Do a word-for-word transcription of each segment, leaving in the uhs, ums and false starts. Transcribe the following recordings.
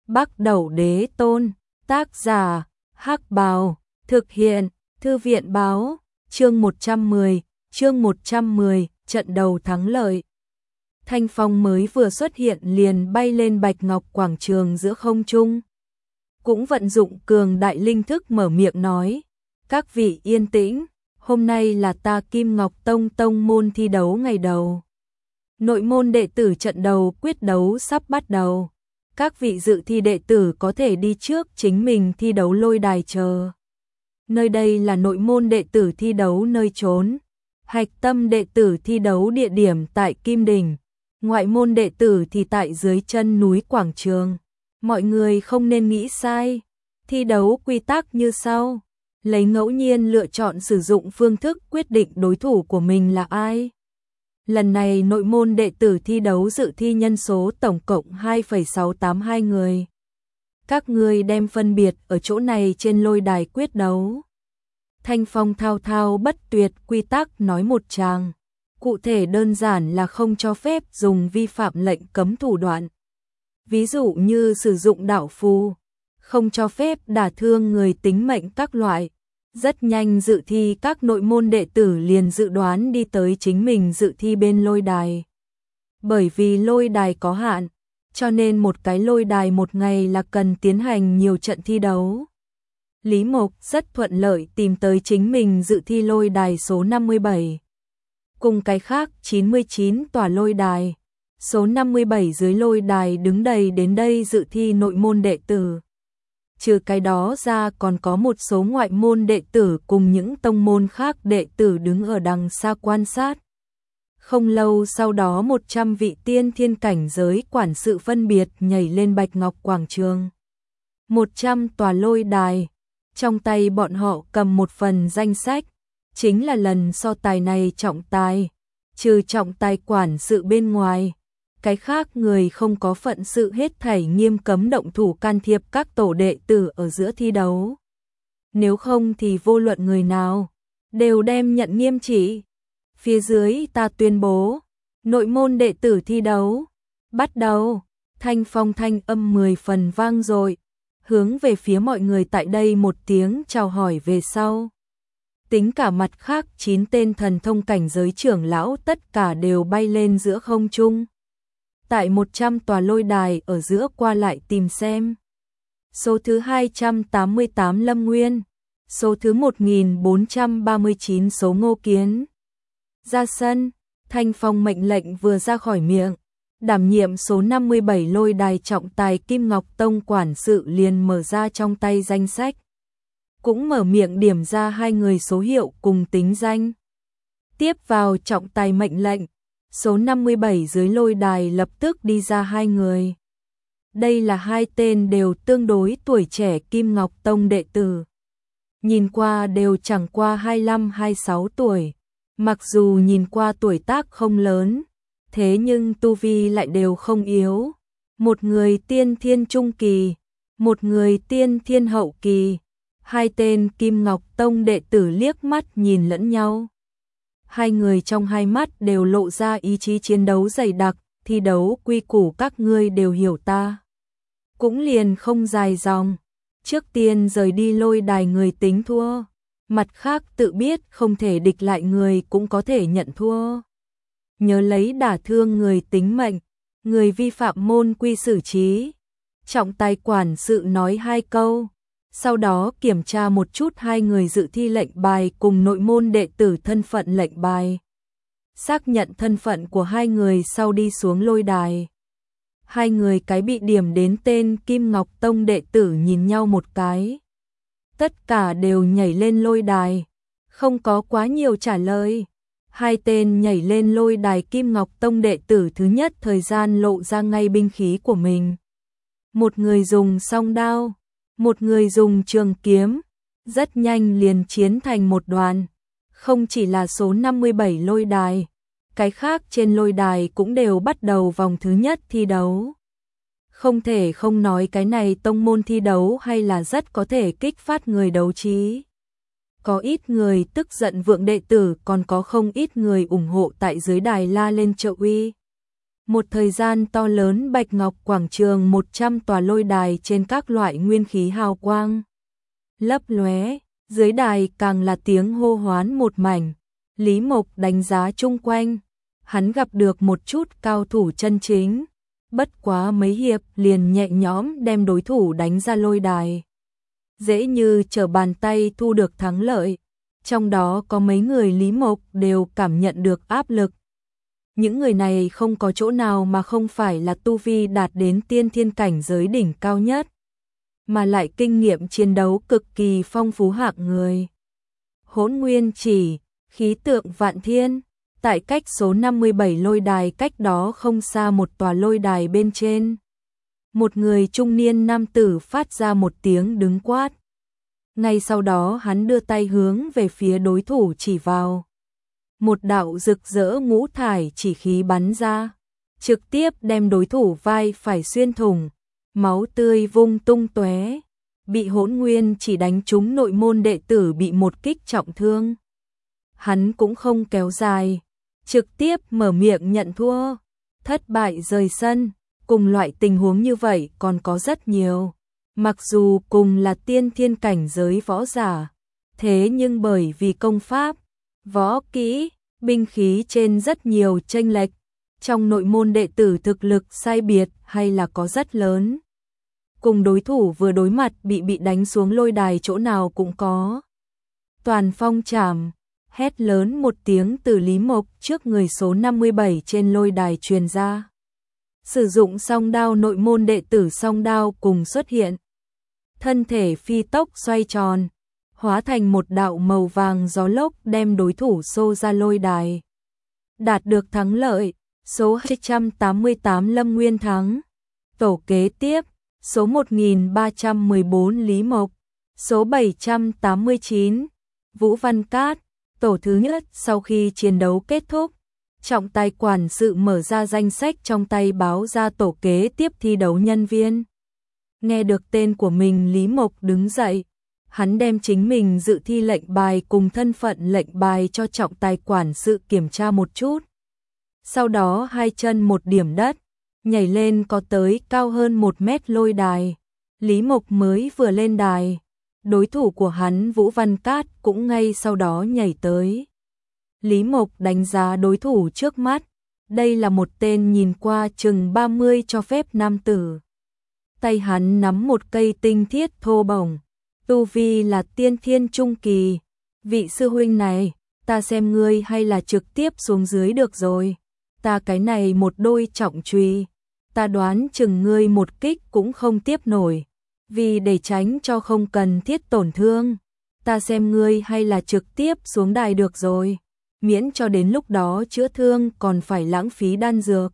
Bắc Đẩu Đế Tôn, tác giả, Hắc Bào, thực hiện, Thư viện Báo, chương một trăm mười, chương một trăm mười, trận đầu thắng lợi. Thanh phong mới vừa xuất hiện liền bay lên Bạch Ngọc Quảng Trường giữa không trung. Cũng vận dụng cường đại linh thức mở miệng nói, các vị yên tĩnh, hôm nay là ta Kim Ngọc Tông tông môn thi đấu ngày đầu. Nội môn đệ tử trận đầu quyết đấu sắp bắt đầu. Các vị dự thi đệ tử có thể đi trước chính mình thi đấu lôi đài chờ. Nơi đây là nội môn đệ tử thi đấu nơi trốn. Hạch tâm đệ tử thi đấu địa điểm tại Kim Đỉnh. Ngoại môn đệ tử thì tại dưới chân núi Quảng Trường. Mọi người không nên nghĩ sai. Thi đấu quy tắc như sau. Lấy ngẫu nhiên lựa chọn sử dụng phương thức quyết định đối thủ của mình là ai. Lần này nội môn đệ tử thi đấu dự thi nhân số tổng cộng hai phẩy sáu tám hai người. Các ngươi đem phân biệt ở chỗ này trên lôi đài quyết đấu. Thanh phong thao thao bất tuyệt quy tắc nói một tràng. Cụ thể đơn giản là không cho phép dùng vi phạm lệnh cấm thủ đoạn. Ví dụ như sử dụng đạo phù, không cho phép đả thương người tính mệnh các loại. Rất nhanh dự thi các nội môn đệ tử liền dự đoán đi tới chính mình dự thi bên lôi đài. Bởi vì lôi đài có hạn, cho nên một cái lôi đài một ngày là cần tiến hành nhiều trận thi đấu. Lý Mộc rất thuận lợi tìm tới chính mình dự thi lôi đài số năm mươi bảy. Cùng cái khác chín mươi chín tòa lôi đài, số năm mươi bảy dưới lôi đài đứng đầy đến đây dự thi nội môn đệ tử. Trừ cái đó ra còn có một số ngoại môn đệ tử cùng những tông môn khác đệ tử đứng ở đằng xa quan sát. Không lâu sau đó một trăm vị tiên thiên cảnh giới quản sự phân biệt nhảy lên Bạch Ngọc Quảng Trường. một trăm tòa lôi đài, trong tay bọn họ cầm một phần danh sách, chính là lần so tài này trọng tài, trừ trọng tài quản sự bên ngoài. Cái khác người không có phận sự hết thảy nghiêm cấm động thủ can thiệp các tổ đệ tử ở giữa thi đấu. Nếu không thì vô luận người nào, đều đem nhận nghiêm trị. Phía dưới ta tuyên bố, nội môn đệ tử thi đấu, bắt đầu. Thanh phong thanh âm mười phần vang dội, hướng về phía mọi người tại đây một tiếng chào hỏi về sau. Tính cả mặt khác chín tên thần thông cảnh giới trưởng lão tất cả đều bay lên giữa không trung. Tại một trăm tòa lôi đài ở giữa qua lại tìm xem. Số thứ hai trăm tám mươi tám Lâm Nguyên, số thứ một nghìn bốn trăm ba mươi chín số Ngô Kiến. Ra sân, Thanh phong mệnh lệnh vừa ra khỏi miệng, đảm nhiệm số năm mươi bảy lôi đài trọng tài Kim Ngọc Tông quản sự liền mở ra trong tay danh sách. Cũng mở miệng điểm ra hai người số hiệu cùng tính danh. Tiếp vào trọng tài mệnh lệnh, số năm mươi bảy dưới lôi đài lập tức đi ra hai người. Đây là hai tên đều tương đối tuổi trẻ Kim Ngọc Tông đệ tử. Nhìn qua đều chẳng qua hai mươi lăm hai mươi sáu tuổi. Mặc dù nhìn qua tuổi tác không lớn, thế nhưng tu vi lại đều không yếu. Một người tiên thiên trung kỳ, một người tiên thiên hậu kỳ. Hai tên Kim Ngọc Tông đệ tử liếc mắt nhìn lẫn nhau. Hai người trong hai mắt đều lộ ra ý chí chiến đấu dày đặc, thi đấu quy củ các ngươi đều hiểu ta. Cũng liền không dài dòng, trước tiên rời đi lôi đài người tính thua, mặt khác tự biết không thể địch lại người cũng có thể nhận thua. Nhớ lấy đả thương người tính mệnh, người vi phạm môn quy xử trí. Trọng tài quản sự nói hai câu. Sau đó kiểm tra một chút hai người dự thi lệnh bài cùng nội môn đệ tử thân phận lệnh bài. Xác nhận thân phận của hai người sau đi xuống lôi đài. Hai người cái bị điểm đến tên Kim Ngọc Tông đệ tử nhìn nhau một cái. Tất cả đều nhảy lên lôi đài. Không có quá nhiều trả lời. Hai tên nhảy lên lôi đài Kim Ngọc Tông đệ tử thứ nhất thời gian lộ ra ngay binh khí của mình. Một người dùng song đao. Một người dùng trường kiếm, rất nhanh liền chiến thành một đoàn. Không chỉ là số năm mươi bảy lôi đài, cái khác trên lôi đài cũng đều bắt đầu vòng thứ nhất thi đấu. Không thể không nói cái này tông môn thi đấu hay là rất có thể kích phát người đấu trí. Có ít người tức giận vượng đệ tử, còn có không ít người ủng hộ tại dưới đài la lên trợ uy. Một thời gian to lớn Bạch Ngọc quảng trường một trăm tòa lôi đài trên các loại nguyên khí hào quang lấp lóe, dưới đài càng là tiếng hô hoán một mảnh. Lý Mộc đánh giá chung quanh, hắn gặp được một chút cao thủ chân chính, bất quá mấy hiệp liền nhẹ nhõm đem đối thủ đánh ra lôi đài. Dễ như trở bàn tay thu được thắng lợi, trong đó có mấy người Lý Mộc đều cảm nhận được áp lực. Những người này không có chỗ nào mà không phải là tu vi đạt đến tiên thiên cảnh giới đỉnh cao nhất, mà lại kinh nghiệm chiến đấu cực kỳ phong phú hạng người. Hỗn Nguyên Chỉ, khí tượng vạn thiên, tại cách số năm mươi bảy lôi đài cách đó không xa một tòa lôi đài bên trên. Một người trung niên nam tử phát ra một tiếng đứng quát. Ngay sau đó hắn đưa tay hướng về phía đối thủ chỉ vào. Một đạo rực rỡ ngũ thải chỉ khí bắn ra, trực tiếp đem đối thủ vai phải xuyên thủng, máu tươi vung tung tóe, bị Hỗn Nguyên Chỉ đánh trúng nội môn đệ tử bị một kích trọng thương. Hắn cũng không kéo dài, trực tiếp mở miệng nhận thua, thất bại rời sân. Cùng loại tình huống như vậy còn có rất nhiều. Mặc dù cùng là tiên thiên cảnh giới võ giả, thế nhưng bởi vì công pháp, võ kỹ, binh khí trên rất nhiều chênh lệch, trong nội môn đệ tử thực lực sai biệt hay là có rất lớn. Cùng đối thủ vừa đối mặt bị bị đánh xuống lôi đài chỗ nào cũng có. Toàn phong trảm, hét lớn một tiếng từ Lý Mộc trước người số năm mươi bảy trên lôi đài truyền ra. Sử dụng song đao nội môn đệ tử song đao cùng xuất hiện. Thân thể phi tốc xoay tròn, hóa thành một đạo màu vàng gió lốc đem đối thủ xô ra lôi đài. Đạt được thắng lợi, số hai trăm tám mươi tám Lâm Nguyên thắng. Tổ kế tiếp, số một nghìn ba trăm mười bốn Lý Mộc, số bảy trăm tám mươi chín Vũ Văn Cát. Tổ thứ nhất sau khi chiến đấu kết thúc, trọng tài quản sự mở ra danh sách trong tay báo ra tổ kế tiếp thi đấu nhân viên. Nghe được tên của mình Lý Mộc đứng dậy, hắn đem chính mình dự thi lệnh bài cùng thân phận lệnh bài cho trọng tài quản sự kiểm tra một chút. Sau đó hai chân một điểm đất, nhảy lên có tới cao hơn một mét lôi đài. Lý Mộc mới vừa lên đài, đối thủ của hắn Vũ Văn Cát cũng ngay sau đó nhảy tới. Lý Mộc đánh giá đối thủ trước mắt, đây là một tên nhìn qua chừng ba mươi cho phép nam tử. Tay hắn nắm một cây tinh thiết thô bổng, tu vi là tiên thiên trung kỳ. Vị sư huynh này, ta xem ngươi hay là trực tiếp xuống dưới được rồi. Ta cái này một đôi trọng chùy, ta đoán chừng ngươi một kích cũng không tiếp nổi. Vì để tránh cho không cần thiết tổn thương, ta xem ngươi hay là trực tiếp xuống đài được rồi. Miễn cho đến lúc đó chữa thương còn phải lãng phí đan dược.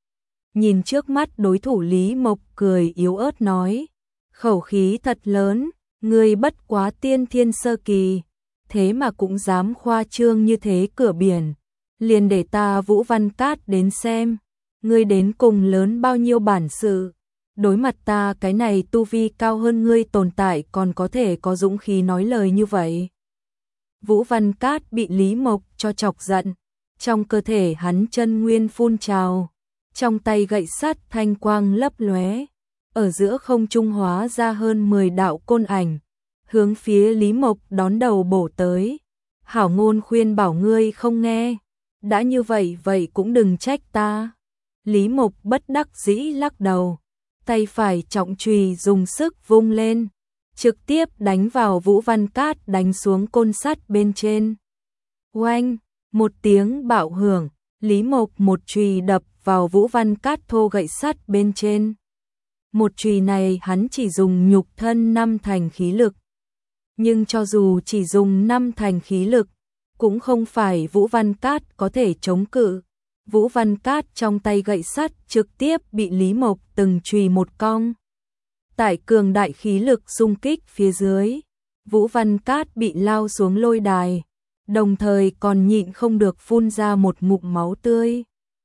Nhìn trước mắt đối thủ Lý Mộc cười yếu ớt nói, khẩu khí thật lớn, ngươi bất quá tiên thiên sơ kỳ, thế mà cũng dám khoa trương như thế cửa biển, liền để ta Vũ Văn Cát đến xem, ngươi đến cùng lớn bao nhiêu bản sự, đối mặt ta cái này tu vi cao hơn ngươi tồn tại còn có thể có dũng khí nói lời như vậy. Vũ Văn Cát bị Lý Mộc cho chọc giận, trong cơ thể hắn chân nguyên phun trào, trong tay gậy sắt thanh quang lấp lóe, ở giữa không trung hóa ra hơn mười đạo côn ảnh, hướng phía Lý Mộc đón đầu bổ tới. Hảo ngôn khuyên bảo ngươi không nghe, đã như vậy vậy cũng đừng trách ta. Lý Mộc bất đắc dĩ lắc đầu, tay phải trọng chùy dùng sức vung lên, trực tiếp đánh vào Vũ Văn Cát đánh xuống côn sắt bên trên. Oanh, một tiếng bạo hưởng, Lý Mộc một chùy đập vào Vũ Văn Cát thô gậy sắt bên trên. Một chùy này hắn chỉ dùng nhục thân năm thành khí lực. Nhưng cho dù chỉ dùng năm thành khí lực, cũng không phải Vũ Văn Cát có thể chống cự. Vũ Văn Cát trong tay gậy sắt trực tiếp bị Lý Mộc từng chùy một cong. Tại cường đại khí lực xung kích phía dưới, Vũ Văn Cát bị lao xuống lôi đài, đồng thời còn nhịn không được phun ra một ngụm máu tươi.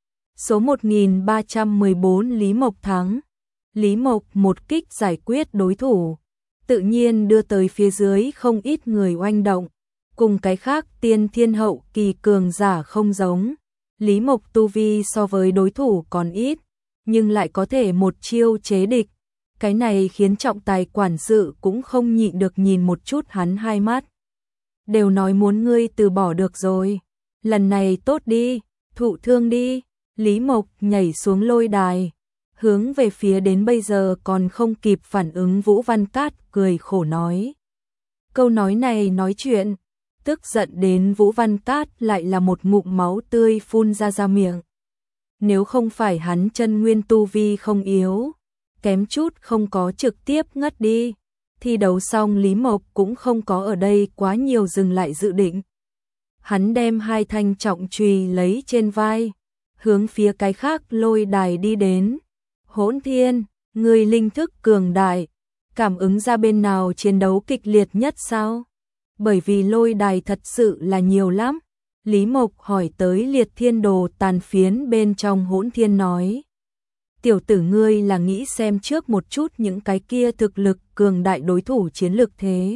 Số một nghìn ba trăm mười bốn Lý Mộc thắng. Lý Mộc một kích giải quyết đối thủ, tự nhiên đưa tới phía dưới không ít người oanh động, cùng cái khác tiên thiên hậu kỳ cường giả không giống. Lý Mộc tu vi so với đối thủ còn ít, nhưng lại có thể một chiêu chế địch. Cái này khiến trọng tài quản sự cũng không nhịn được nhìn một chút hắn hai mắt. Đều nói muốn ngươi từ bỏ được rồi. Lần này tốt đi, thụ thương đi. Lý Mộc nhảy xuống lôi đài, hướng về phía đến bây giờ còn không kịp phản ứng Vũ Văn Cát cười khổ nói. Câu nói này nói chuyện, tức giận đến Vũ Văn Cát lại là một ngụm máu tươi phun ra ra miệng. Nếu không phải hắn chân nguyên tu vi không yếu, kém chút không có trực tiếp ngất đi. Thi đấu xong Lý Mộc cũng không có ở đây quá nhiều dừng lại dự định. Hắn đem hai thanh trọng chùy lấy trên vai, hướng phía cái khác lôi đài đi đến. Hỗn Thiên, người linh thức cường đại, cảm ứng ra bên nào chiến đấu kịch liệt nhất sao? Bởi vì lôi đài thật sự là nhiều lắm. Lý Mộc hỏi tới Liệt Thiên Đồ tàn phiến bên trong Hỗn Thiên nói. Tiểu tử ngươi là nghĩ xem trước một chút những cái kia thực lực cường đại đối thủ chiến lực thế.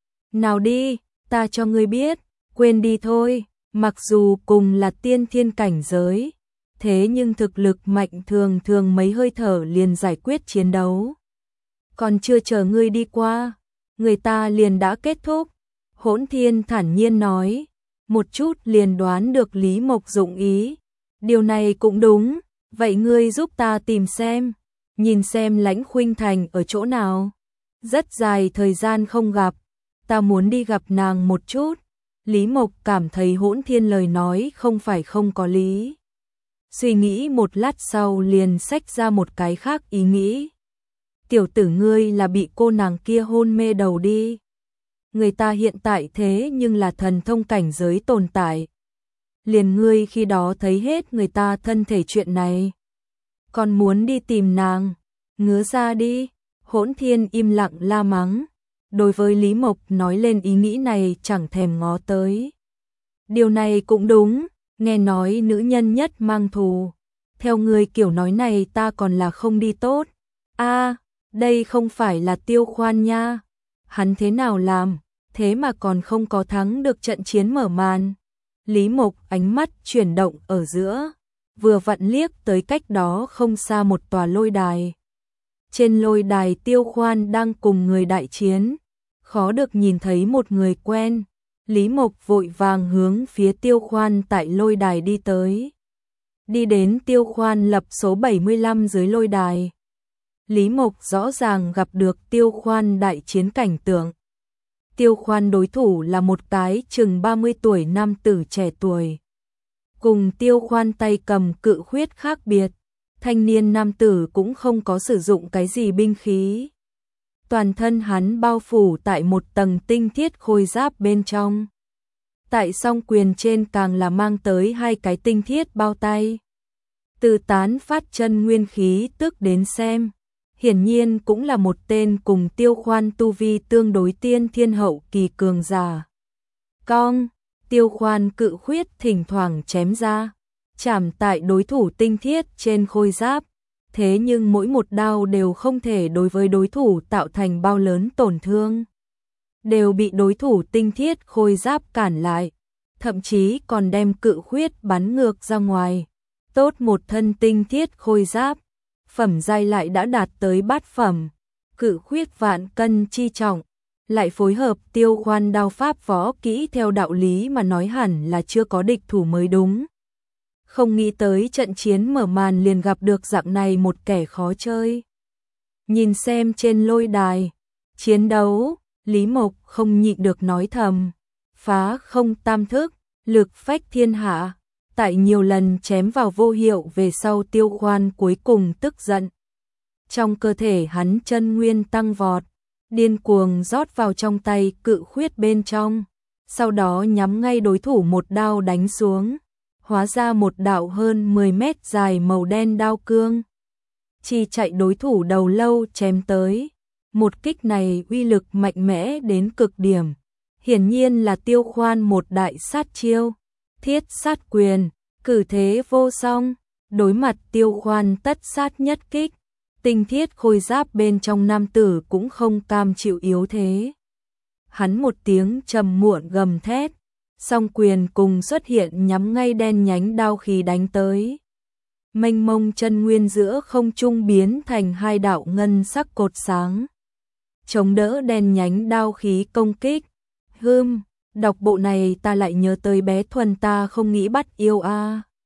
Nào đi, ta cho ngươi biết, quên đi thôi, mặc dù cùng là tiên thiên cảnh giới, thế nhưng thực lực mạnh thường thường mấy hơi thở liền giải quyết chiến đấu. Còn chưa chờ ngươi đi qua, người ta liền đã kết thúc. Hỗn Thiên thản nhiên nói, một chút liền đoán được Lý Mộc dụng ý. Điều này cũng đúng, vậy ngươi giúp ta tìm xem, nhìn xem Lãnh Khuynh Thành ở chỗ nào. Rất dài thời gian không gặp, ta muốn đi gặp nàng một chút. Lý Mộc cảm thấy Hỗn Thiên lời nói không phải không có lý. Suy nghĩ một lát sau liền xách ra một cái khác ý nghĩ. Tiểu tử ngươi là bị cô nàng kia hôn mê đầu đi. Người ta hiện tại thế nhưng là thần thông cảnh giới tồn tại. Liền ngươi khi đó thấy hết người ta thân thể chuyện này. Còn muốn đi tìm nàng, ngứa ra đi. Hỗn Thiên im lặng la mắng. Đối với Lý Mộc nói lên ý nghĩ này chẳng thèm ngó tới. Điều này cũng đúng, nghe nói nữ nhân nhất mang thù. Theo người kiểu nói này ta còn là không đi tốt. A, đây không phải là Tiêu Khoan nha. Hắn thế nào làm, thế mà còn không có thắng được trận chiến mở màn. Lý Mộc ánh mắt chuyển động ở giữa, vừa vặn liếc tới cách đó không xa một tòa lôi đài. Trên lôi đài Tiêu Khoan đang cùng người đại chiến, khó được nhìn thấy một người quen. Lý Mộc vội vàng hướng phía Tiêu Khoan tại lôi đài đi tới. Đi đến Tiêu Khoan lập số bảy mươi lăm dưới lôi đài. Lý Mộc rõ ràng gặp được Tiêu Khoan đại chiến cảnh tượng. Tiêu Khoan đối thủ là một cái chừng ba mươi tuổi nam tử trẻ tuổi. Cùng Tiêu Khoan tay cầm cự khuyết khác biệt, thanh niên nam tử cũng không có sử dụng cái gì binh khí. Toàn thân hắn bao phủ tại một tầng tinh thiết khôi giáp bên trong. Tại song quyền trên càng là mang tới hai cái tinh thiết bao tay. Từ tán phát chân nguyên khí tức đến xem, hiển nhiên cũng là một tên cùng Tiêu Khoan tu vi tương đối tiên thiên hậu kỳ cường giả. Cong, Tiêu Khoan cự khuyết thỉnh thoảng chém ra, chạm tại đối thủ tinh thiết trên khôi giáp. Thế nhưng mỗi một đao đều không thể đối với đối thủ tạo thành bao lớn tổn thương. Đều bị đối thủ tinh thiết khôi giáp cản lại, thậm chí còn đem cự khuyết bắn ngược ra ngoài. Tốt một thân tinh thiết khôi giáp, phẩm giai lại đã đạt tới bát phẩm, cự khuyết vạn cân chi trọng, lại phối hợp Tiêu Khoan đao pháp võ kỹ theo đạo lý mà nói hẳn là chưa có địch thủ mới đúng. Không nghĩ tới trận chiến mở màn liền gặp được dạng này một kẻ khó chơi. Nhìn xem trên lôi đài, chiến đấu, Lý Mộc không nhịn được nói thầm. Phá không tam thức, lực phách thiên hạ, tại nhiều lần chém vào vô hiệu về sau Tiêu Khoan cuối cùng tức giận. Trong cơ thể hắn chân nguyên tăng vọt, điên cuồng rót vào trong tay cự khuyết bên trong, sau đó nhắm ngay đối thủ một đao đánh xuống. Hóa ra một đạo hơn mười mét dài màu đen đao cương. Chỉ chạy đối thủ đầu lâu chém tới. Một kích này uy lực mạnh mẽ đến cực điểm. Hiển nhiên là Tiêu Khoan một đại sát chiêu. Thiết sát quyền, cử thế vô song. Đối mặt Tiêu Khoan tất sát nhất kích. Tinh thiết khôi giáp bên trong nam tử cũng không cam chịu yếu thế. Hắn một tiếng trầm muộn gầm thét. song quyền cùng xuất hiện nhắm ngay đen nhánh đao khí đánh tới. Mênh mông chân nguyên giữa không trung biến thành hai đạo ngân sắc cột sáng, chống đỡ đen nhánh đao khí công kích. Hừm, đọc bộ này ta lại nhớ tới bé Thuần ta không nghĩ bắt yêu a.